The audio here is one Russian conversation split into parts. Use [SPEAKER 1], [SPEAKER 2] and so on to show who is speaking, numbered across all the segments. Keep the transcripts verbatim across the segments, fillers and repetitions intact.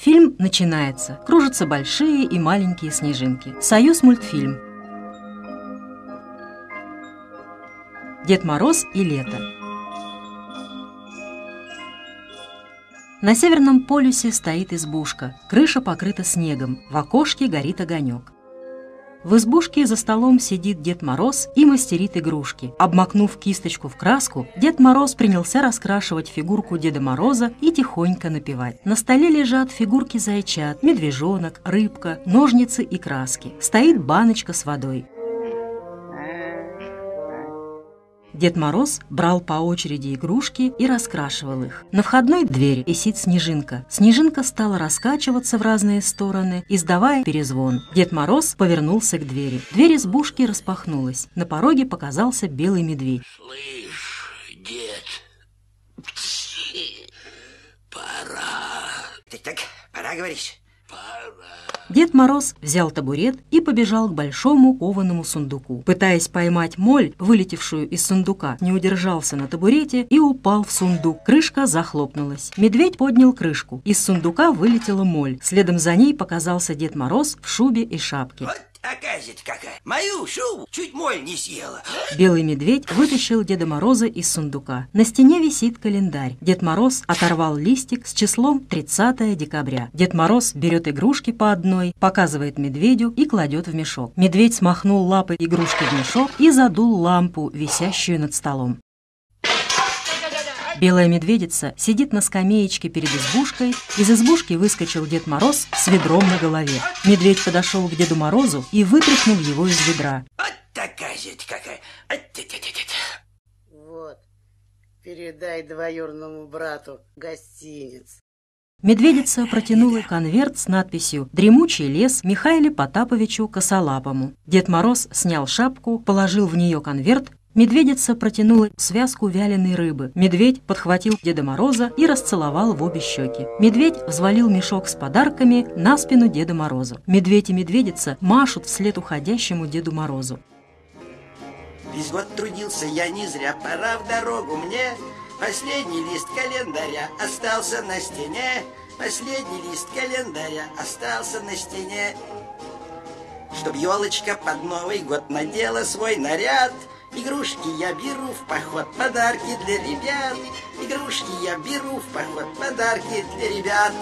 [SPEAKER 1] Фильм начинается. Кружатся большие и маленькие снежинки. Союзмультфильм. Дед Мороз и лето. На Северном полюсе стоит избушка. Крыша покрыта снегом. В окошке горит огонек. В избушке за столом сидит Дед Мороз и мастерит игрушки. Обмакнув кисточку в краску, Дед Мороз принялся раскрашивать фигурку Деда Мороза и тихонько напевать. На столе лежат фигурки зайчат, медвежонок, рыбка, ножницы и краски. Стоит баночка с водой. Дед Мороз брал по очереди игрушки и раскрашивал их. На входной двери висит снежинка. Снежинка стала раскачиваться в разные стороны, издавая перезвон. Дед Мороз повернулся к двери. Дверь избушки распахнулась. На пороге показался белый медведь.
[SPEAKER 2] Слышь, дед, пора. Так-так, пора, говоришь? Пора.
[SPEAKER 1] Дед Мороз взял табурет и побежал к большому кованому сундуку. Пытаясь поймать моль, вылетевшую из сундука, не удержался на табурете и упал в сундук. Крышка захлопнулась. Медведь поднял крышку. Из сундука вылетела моль. Следом за ней показался Дед Мороз в шубе и шапке.
[SPEAKER 2] Вот оказывается какая. Мою шубу чуть моль не съела.
[SPEAKER 1] Белый медведь вытащил Деда Мороза из сундука. На стене висит календарь. Дед Мороз оторвал листик с числом тридцатое декабря. Дед Мороз берет игрушки по одной, показывает медведю и кладет в мешок. Медведь смахнул лапой игрушки в мешок и задул лампу, висящую над столом. Белая медведица сидит на скамеечке перед избушкой. Из избушки выскочил Дед Мороз с ведром на голове. Медведь подошел к Деду Морозу и вытряхнул его из ведра.
[SPEAKER 2] Вот такая же какая.
[SPEAKER 3] Вот, передай двоюродному брату гостиниц.
[SPEAKER 1] Медведица протянула конверт с надписью «Дремучий лес Михаилу Потаповичу Косолапому». Дед Мороз снял шапку, положил в нее конверт. Медведица протянула связку вяленой рыбы. Медведь подхватил Деда Мороза и расцеловал в обе щеки. Медведь взвалил мешок с подарками на спину Деда Мороза. Медведь и медведица машут вслед уходящему Деду Морозу.
[SPEAKER 2] Весь год трудился я не зря, пора в дорогу мне. Последний лист календаря остался на стене. Последний лист календаря остался на стене. Чтоб елочка под Новый год надела свой наряд. Игрушки я беру в поход, подарки для ребят. Игрушки я беру в поход, подарки для ребят.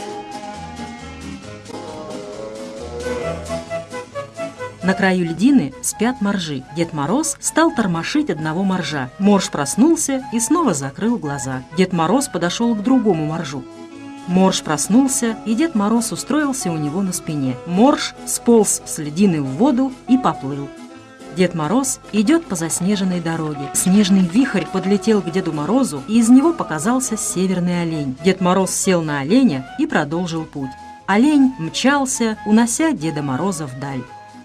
[SPEAKER 1] На краю льдины спят моржи. Дед Мороз стал тормошить одного моржа. Морж проснулся и снова закрыл глаза. Дед Мороз подошел к другому моржу. Морж проснулся, и Дед Мороз устроился у него на спине. Морж сполз с льдины в воду и поплыл. Дед Мороз идет по заснеженной дороге. Снежный вихрь подлетел к Деду Морозу, и из него показался северный олень. Дед Мороз сел на оленя и продолжил путь. Олень мчался, унося Деда Мороза вдаль.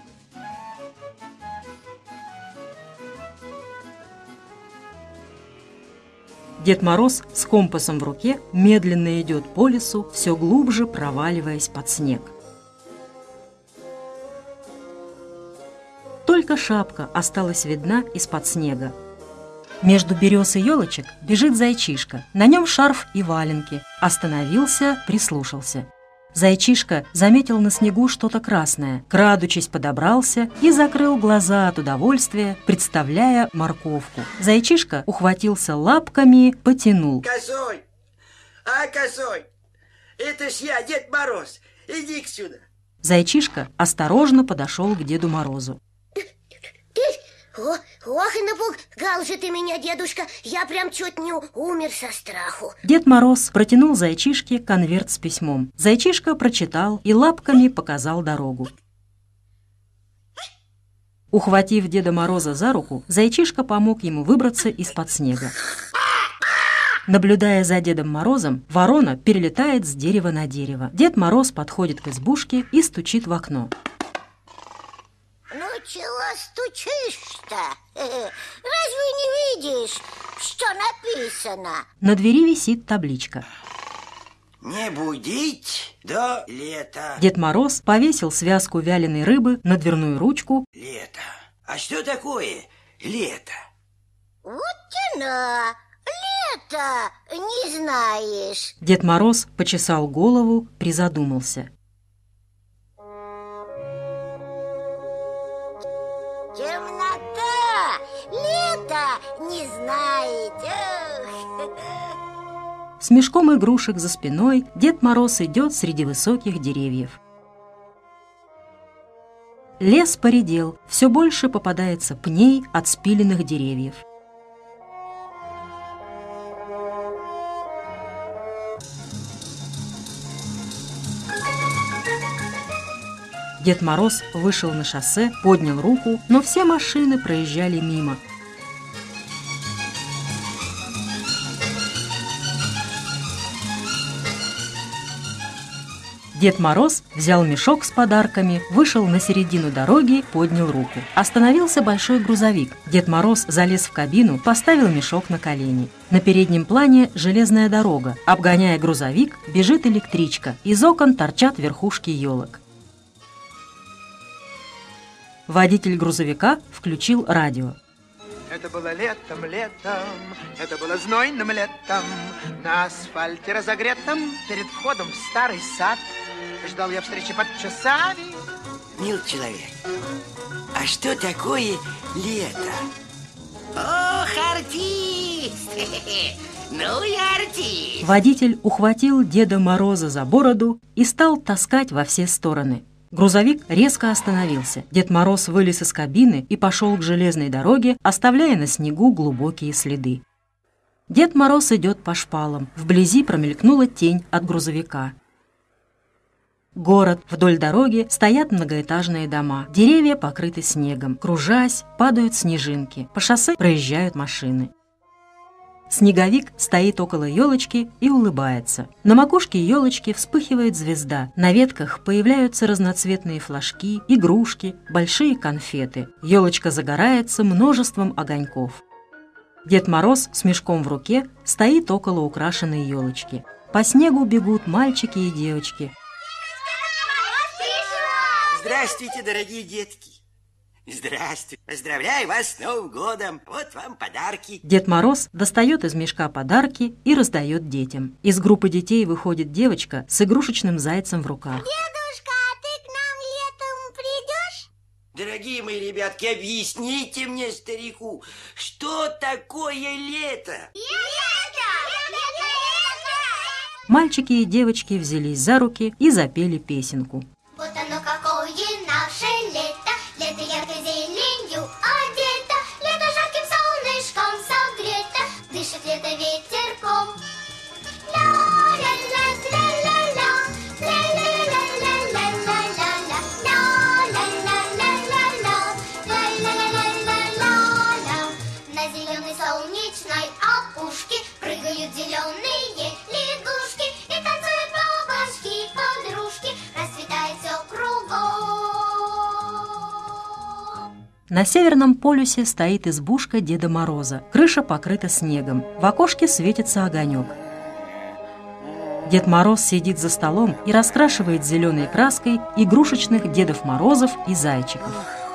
[SPEAKER 1] Дед Мороз с компасом в руке медленно идет по лесу, все глубже проваливаясь под снег. Только шапка осталась видна из-под снега. Между берез и елочек бежит зайчишка. На нем шарф и валенки. Остановился, прислушался. Зайчишка заметил на снегу что-то красное. Крадучись, подобрался и закрыл глаза от удовольствия, представляя морковку. Зайчишка ухватился лапками, потянул.
[SPEAKER 2] Косой! А, косой! Это ж я, Дед Мороз! Иди сюда!
[SPEAKER 1] Зайчишка осторожно подошел к Деду Морозу.
[SPEAKER 4] О, ох, и напугал же ты меня, дедушка. Я прям чуть не умер со страху.
[SPEAKER 1] Дед Мороз протянул зайчишке конверт с письмом. Зайчишка прочитал и лапками показал дорогу. Ухватив Деда Мороза за руку, зайчишка помог ему выбраться из-под снега. Наблюдая за Дедом Морозом, ворона перелетает с дерева на дерево. Дед Мороз подходит к избушке и стучит в окно.
[SPEAKER 4] Ну, чего стучишь-то? Разве не видишь, что написано?
[SPEAKER 1] На двери висит табличка.
[SPEAKER 2] Не будить до лета.
[SPEAKER 1] Дед Мороз повесил связку вяленой рыбы на дверную ручку.
[SPEAKER 2] Лето. А что такое лето?
[SPEAKER 4] Вот тяна, лето не знаешь.
[SPEAKER 1] Дед Мороз почесал голову, призадумался.
[SPEAKER 4] Темнота, лето не знает. Эх.
[SPEAKER 1] С мешком игрушек за спиной Дед Мороз идет среди высоких деревьев. Лес поредел, все больше попадается пней от спиленных деревьев. Дед Мороз вышел на шоссе, поднял руку, но все машины проезжали мимо. Дед Мороз взял мешок с подарками, вышел на середину дороги, поднял руку. Остановился большой грузовик. Дед Мороз залез в кабину, поставил мешок на колени. На переднем плане железная дорога. Обгоняя грузовик, бежит электричка. Из окон торчат верхушки елок. Водитель грузовика включил радио.
[SPEAKER 5] Это было летом, летом, это было знойным летом. На асфальте разогретом, перед входом в старый сад, ждал я встречи под часами.
[SPEAKER 2] Мил человек, а что такое лето? Ох, артист! Ну и артист!
[SPEAKER 1] Водитель ухватил Деда Мороза за бороду и стал таскать во все стороны. Грузовик резко остановился. Дед Мороз вылез из кабины и пошел к железной дороге, оставляя на снегу глубокие следы. Дед Мороз идет по шпалам. Вблизи промелькнула тень от грузовика. Город. Вдоль дороги стоят многоэтажные дома. Деревья покрыты снегом. Кружась, падают снежинки. По шоссе проезжают машины. Снеговик стоит около елочки и улыбается. На макушке елочки вспыхивает звезда. На ветках появляются разноцветные флажки, игрушки, большие конфеты. Елочка загорается множеством огоньков. Дед Мороз с мешком в руке стоит около украшенной елочки. По снегу бегут мальчики и девочки.
[SPEAKER 2] Здравствуйте, дорогие детки! Здравствуйте! Поздравляю вас с Новым годом! Вот вам подарки!
[SPEAKER 1] Дед Мороз достает из мешка подарки и раздает детям. Из группы детей выходит девочка с игрушечным зайцем в руках.
[SPEAKER 4] Дедушка, а ты к нам летом придешь?
[SPEAKER 2] Дорогие мои ребятки, объясните мне, старику, что такое лето?
[SPEAKER 1] Мальчики и девочки взялись за руки и запели песенку.
[SPEAKER 4] Вот оно какое наше лето, лето яркой зеленью одето, лето жарким солнышком согрето, дышит лето ветерком. Ля-ля-ля-ля-ля-ля, ля-ля-ля-ля-ля-ля-ля, ля-ля-ля-ля-ля-ля, ля-ля-ля-ля-ля-ля. На зеленой солнечной опушке прыгают зеленые лягушки и танцуют бабочки-подружки, расцветает все кругом.
[SPEAKER 1] На Северном полюсе стоит избушка Деда Мороза. Крыша покрыта снегом. В окошке светится огонек. Дед Мороз сидит за столом и раскрашивает зеленой краской игрушечных Дедов Морозов и зайчиков.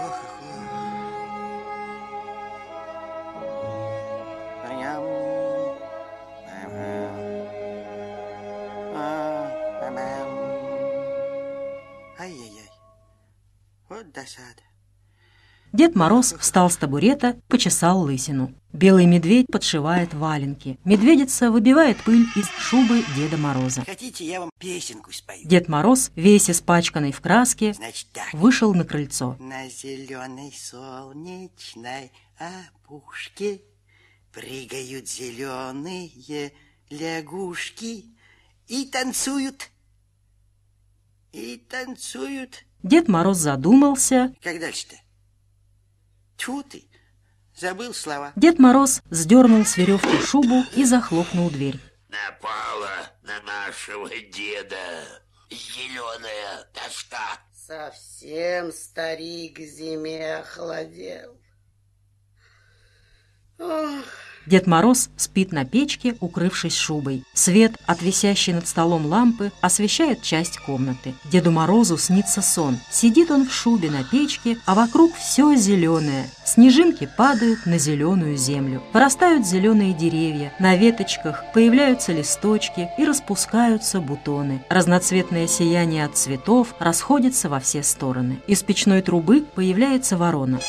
[SPEAKER 2] Ай-яй-яй, вот досада.
[SPEAKER 1] Дед Мороз встал с табурета, почесал лысину. Белый медведь подшивает валенки. Медведица выбивает пыль из шубы Деда Мороза.
[SPEAKER 2] Хотите, я вам песенку спою?
[SPEAKER 1] Дед Мороз, весь испачканный в краске,
[SPEAKER 2] Значит так.
[SPEAKER 1] вышел на крыльцо.
[SPEAKER 2] На зеленой солнечной опушке прыгают зеленые лягушки и танцуют, и танцуют.
[SPEAKER 1] Дед Мороз задумался.
[SPEAKER 2] Как дальше-то? Тьфу ты, забыл слова.
[SPEAKER 1] Дед Мороз сдернул с веревки шубу и захлопнул дверь.
[SPEAKER 6] Напала на нашего деда зеленая тоска.
[SPEAKER 3] Совсем старик зиме охладел. Ох.
[SPEAKER 1] Дед Мороз спит на печке, укрывшись шубой. Свет от висящей над столом лампы освещает часть комнаты. Деду Морозу снится сон. Сидит он в шубе на печке, а вокруг все зеленое. Снежинки падают на зеленую землю. Вырастают зеленые деревья. На веточках появляются листочки и распускаются бутоны. Разноцветное сияние от цветов расходится во все стороны. Из печной трубы появляется ворона.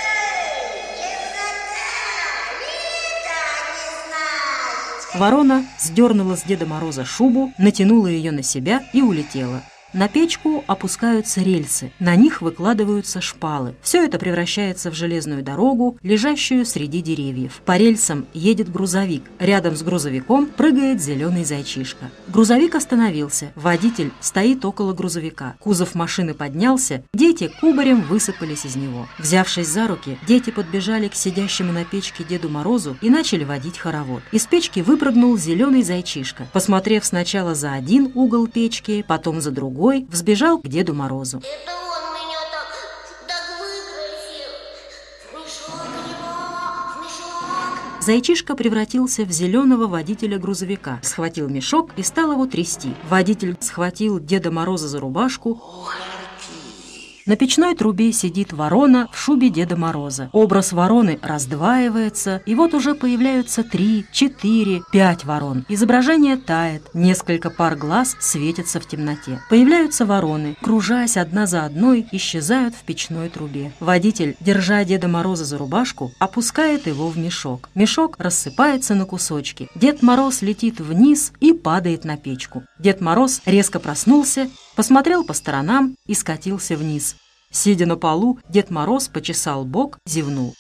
[SPEAKER 1] Ворона сдернула с Деда Мороза шубу, натянула ее на себя и улетела. На печку опускаются рельсы, на них выкладываются шпалы. Все это превращается в железную дорогу, лежащую среди деревьев. По рельсам едет грузовик. Рядом с грузовиком прыгает зеленый зайчишка. Грузовик остановился. Водитель стоит около грузовика. Кузов машины поднялся. Дети кубарем высыпались из него. Взявшись за руки, дети подбежали к сидящему на печке Деду Морозу и начали водить хоровод. Из печки выпрыгнул зеленый зайчишка. Посмотрев сначала за один угол печки, потом за другой, взбежал к Деду Морозу.
[SPEAKER 4] Это он меня так, так выкрасил. В мешок его, в мешок.
[SPEAKER 1] Зайчишка превратился в зеленого водителя грузовика, схватил мешок и стал его трясти. Водитель схватил Деда Мороза за рубашку. На печной трубе сидит ворона в шубе Деда Мороза. Образ вороны раздваивается, и вот уже появляются три, четыре, пять ворон. Изображение тает, несколько пар глаз светятся в темноте. Появляются вороны, кружась одна за одной, исчезают в печной трубе. Водитель, держа Деда Мороза за рубашку, опускает его в мешок. Мешок рассыпается на кусочки. Дед Мороз летит вниз и падает на печку. Дед Мороз резко проснулся, посмотрел по сторонам и скатился вниз. Сидя на полу, Дед Мороз почесал бок, зевнул.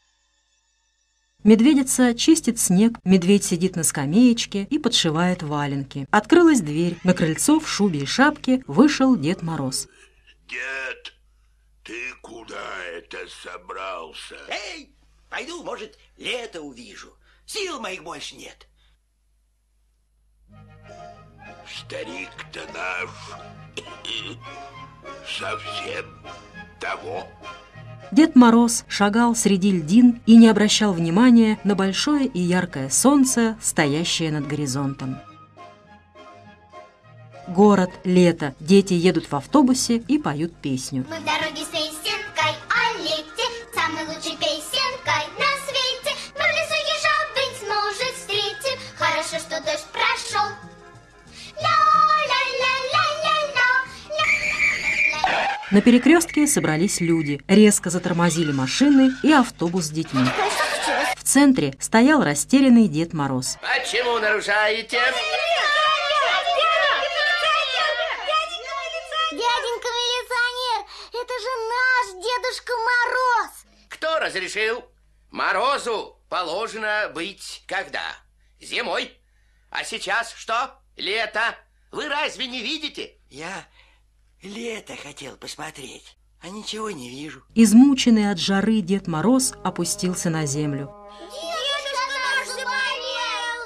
[SPEAKER 1] Медведица чистит снег, медведь сидит на скамеечке и подшивает валенки. Открылась дверь, на крыльцо в шубе и шапке вышел Дед Мороз.
[SPEAKER 6] Дед, ты куда это собрался?
[SPEAKER 2] Эй, пойду, может, лето увижу. Сил моих больше нет.
[SPEAKER 6] Старик-то наш совсем того.
[SPEAKER 1] Дед Мороз шагал среди льдин и не обращал внимания на большое и яркое солнце, стоящее над горизонтом. Город, лето, дети едут в автобусе и поют песню.
[SPEAKER 4] Мы в дороге с песенкой о лете, самой лучшей песенкой на свете. Мы в лесу ежа, быть может, встретим. Хорошо, что дождь прошел.
[SPEAKER 1] На перекрестке собрались люди, резко затормозили машины и автобус с детьми. В центре стоял растерянный Дед Мороз.
[SPEAKER 7] Почему нарушаете?
[SPEAKER 4] Дяденька милиционер, это же наш Дедушка Мороз.
[SPEAKER 7] Кто разрешил? Морозу положено быть когда? Зимой. А сейчас что? Лето. Вы разве не видите?
[SPEAKER 2] Я лето хотел посмотреть, а ничего не вижу.
[SPEAKER 1] Измученный от жары Дед Мороз опустился на землю.
[SPEAKER 4] Дедушка наш заболел.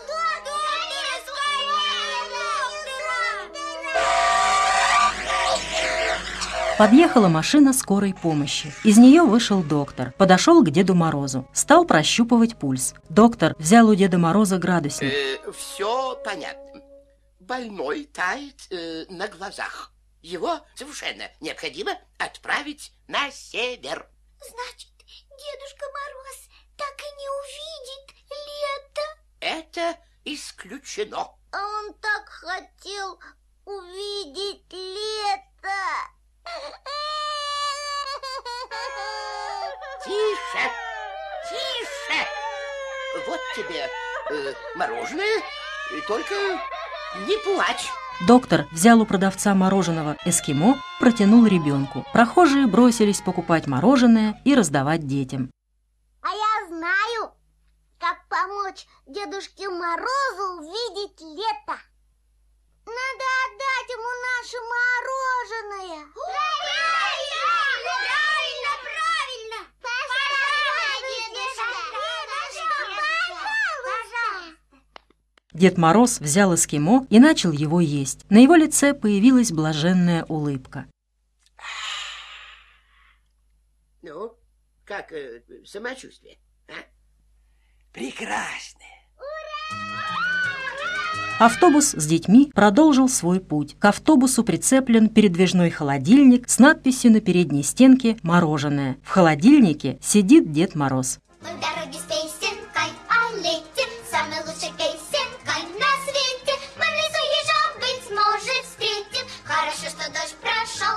[SPEAKER 1] Подъехала машина скорой помощи. Из нее вышел доктор, подошел к Деду Морозу, стал прощупывать пульс. Доктор взял у Деда Мороза градусник.
[SPEAKER 7] Э, все понятно. Больной тает э, на глазах. Его совершенно необходимо отправить на север.
[SPEAKER 4] Значит, Дедушка Мороз так и не увидит лето.
[SPEAKER 7] Это исключено.
[SPEAKER 4] А он так хотел увидеть лето.
[SPEAKER 7] Тише, тише. Вот тебе э, мороженое, только не плачь.
[SPEAKER 1] Доктор взял у продавца мороженого эскимо, протянул ребенку. Прохожие бросились покупать мороженое и раздавать детям.
[SPEAKER 4] А я знаю, как помочь Дедушке Морозу увидеть лето. Надо отдать ему наше мороженое. Правильно, правильно, правильно. Пожалуйста.
[SPEAKER 1] Дед Мороз взял эскимо и начал его есть. На его лице появилась блаженная улыбка.
[SPEAKER 7] Ну, как э, самочувствие? А?
[SPEAKER 2] прекрасные.
[SPEAKER 1] Автобус с детьми продолжил свой путь. К автобусу прицеплен передвижной холодильник с надписью на передней стенке «Мороженое». В холодильнике сидит Дед Мороз.
[SPEAKER 4] Мы в дороге с песенкой о лете, самой лучшей песенкой на свете. Мы в лесу ежа, быть может, встретим. Хорошо, что дождь прошел.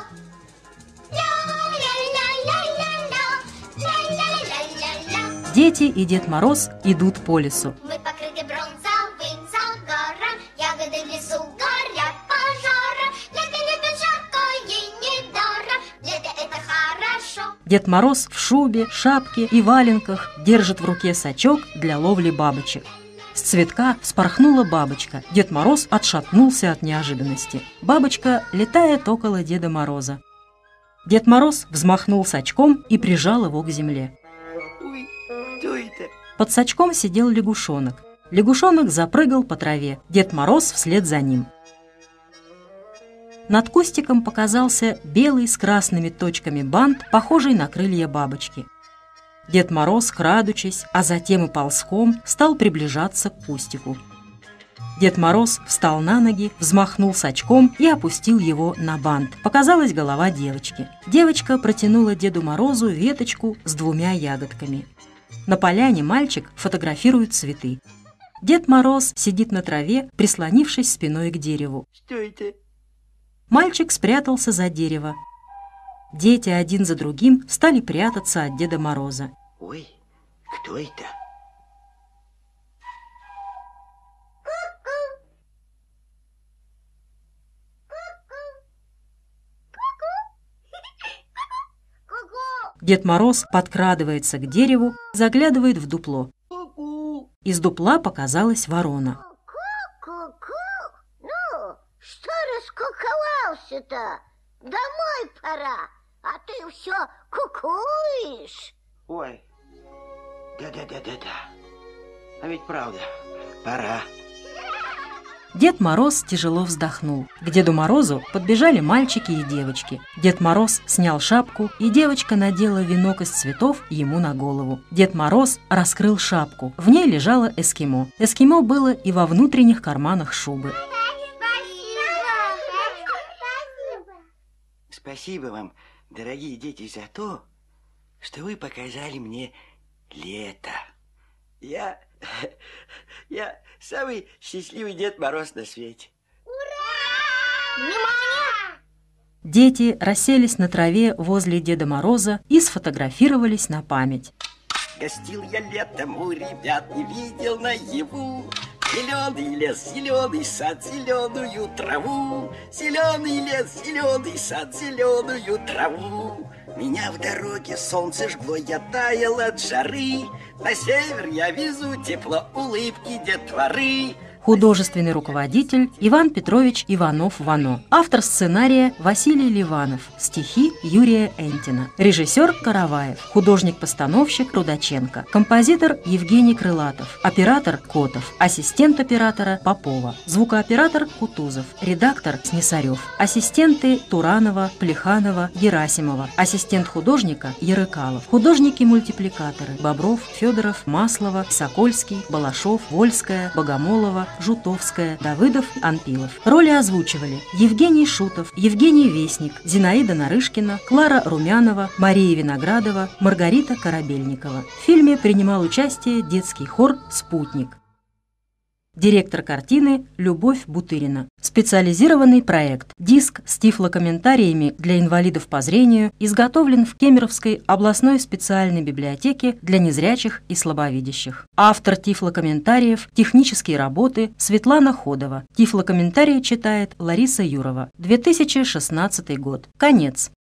[SPEAKER 4] Ля-ля-ля-ля-ля-ля, ля-ля-ля-ля-ля.
[SPEAKER 1] Дети и Дед Мороз идут по лесу.
[SPEAKER 4] Мы покрыты бронзовым загаром, ягоды в лесу горят пожаром. Лето любит жарко и недаром, лето это хорошо.
[SPEAKER 1] Дед Мороз в шубе, шапке и валенках держит в руке сачок для ловли бабочек. С цветка вспорхнула бабочка. Дед Мороз отшатнулся от неожиданности. Бабочка летает около Деда Мороза. Дед Мороз взмахнул сачком и прижал его к земле.
[SPEAKER 2] Ой, что это?
[SPEAKER 1] Под сачком сидел лягушонок. Лягушонок запрыгал по траве. Дед Мороз вслед за ним. Над кустиком показался белый с красными точками бант, похожий на крылья бабочки. Дед Мороз, крадучись, а затем и ползком, стал приближаться к кустику. Дед Мороз встал на ноги, взмахнул сачком и опустил его на бант. Показалась голова девочки. Девочка протянула Деду Морозу веточку с двумя ягодками. На поляне мальчик фотографирует цветы. Дед Мороз сидит на траве, прислонившись спиной к дереву.
[SPEAKER 2] Что это?
[SPEAKER 1] Мальчик спрятался за дерево. Дети один за другим стали прятаться от Деда Мороза.
[SPEAKER 2] Ой, кто это?
[SPEAKER 1] Дед Мороз подкрадывается к дереву, заглядывает в дупло.
[SPEAKER 2] Ку-ку.
[SPEAKER 1] Из дупла показалась ворона.
[SPEAKER 3] Ку-ку. Ну, что раскуковался-то? Домой пора, а ты все кукуешь.
[SPEAKER 2] Ой, да-да-да-да-да. А ведь правда, пора.
[SPEAKER 1] Дед Мороз тяжело вздохнул. К Деду Морозу подбежали мальчики и девочки. Дед Мороз снял шапку, и девочка надела венок из цветов ему на голову. Дед Мороз раскрыл шапку. В ней лежало эскимо. Эскимо было и во внутренних карманах шубы.
[SPEAKER 2] Спасибо вам, дорогие дети, за то, что вы показали мне лето. Я... Я самый счастливый Дед Мороз на свете.
[SPEAKER 1] Дети расселись на траве возле Деда Мороза и сфотографировались на память.
[SPEAKER 2] Гостил я летом у ребят, не видел наяву. Зеленый лес, зеленый сад, зеленую траву. Зеленый лес, зеленый сад, зеленую траву. Меня в дороге солнце жгло, я таял от жары. На север я везу тепло улыбки детворы.
[SPEAKER 1] Художественный руководитель Иван Петрович Иванов-Вано. Автор сценария Василий Ливанов. Стихи Юрия Энтина. Режиссер Караваев. Художник-постановщик Рудаченко. Композитор Евгений Крылатов. Оператор Котов. Ассистент оператора Попова. Звукооператор Кутузов. Редактор Снесарев. Ассистенты Туранова, Плеханова, Герасимова. Ассистент художника Ярыкалов. Художники-мультипликаторы Бобров, Федоров, Маслова, Сокольский, Балашов, Вольская, Богомолова, Жутовская, Давыдов, Анпилов. Роли озвучивали Евгений Шутов, Евгений Вестник, Зинаида Нарышкина, Клара Румянова, Мария Виноградова, Маргарита Корабельникова. В фильме принимал участие детский хор «Спутник». Директор картины Любовь Бутырина. Специализированный проект. Диск с тифлокомментариями для инвалидов по зрению изготовлен в Кемеровской областной специальной библиотеке для незрячих и слабовидящих. Автор тифлокомментариев, технические работы Светлана Ходова. Тифлокомментарии читает Лариса Юрова. две тысячи шестнадцатый год. Конец.